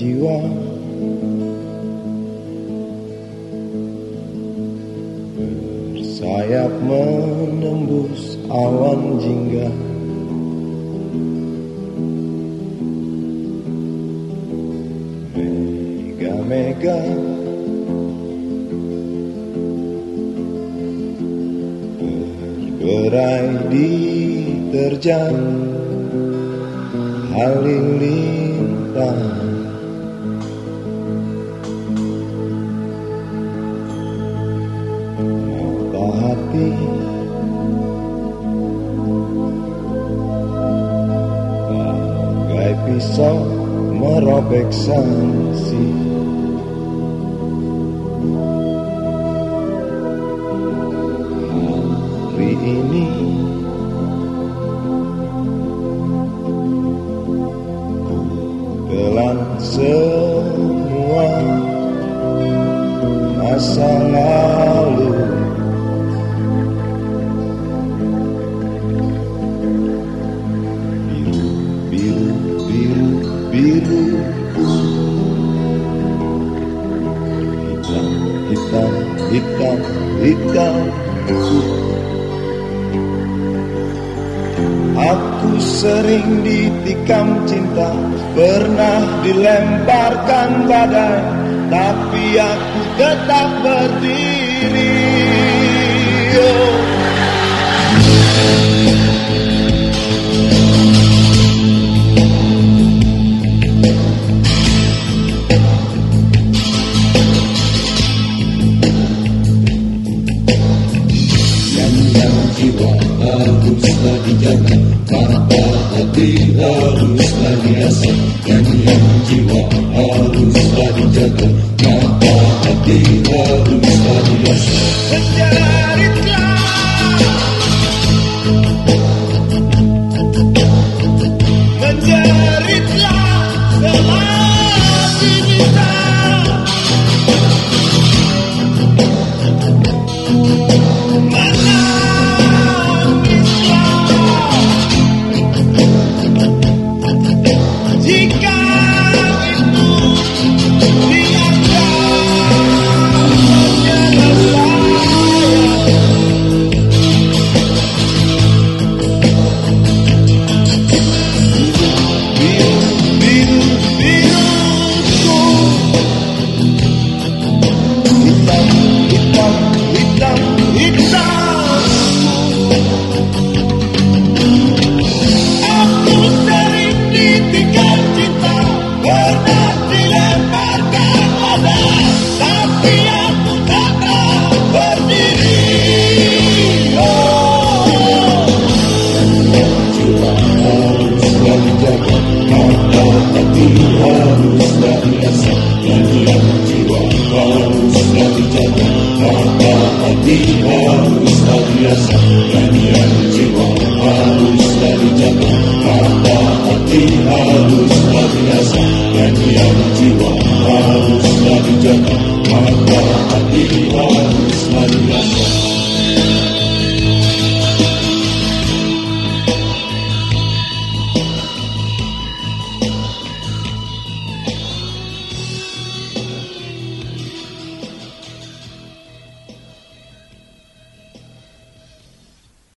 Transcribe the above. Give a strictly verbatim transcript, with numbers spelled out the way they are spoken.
jiwa bersayap menembus awan jingga. Mega-mega berberai diterjang halilintar. Mata hati bagai pisau merobek sanksi. Hari ini telan semua masa lalu. Biru, biru, biru, biru. Hitam, hitam, hitam, hitam. Aku sering ditikam cinta, pernah dilemparkan badai, tapi aku tetap berdiri. Oh. Jiwa haruslah dijaga, mata hati haruslah diasah. Nyanyian jiwa haruslah dijaga, mata hati haruslah diasah. Menjeritlah, menjeritlah selagi bisa. Nyanyian jiwa haruslah dijaga, mata hati haruslah diasah. Nyanyian jiwa haruslah dijaga, mata hati haruslah diasah.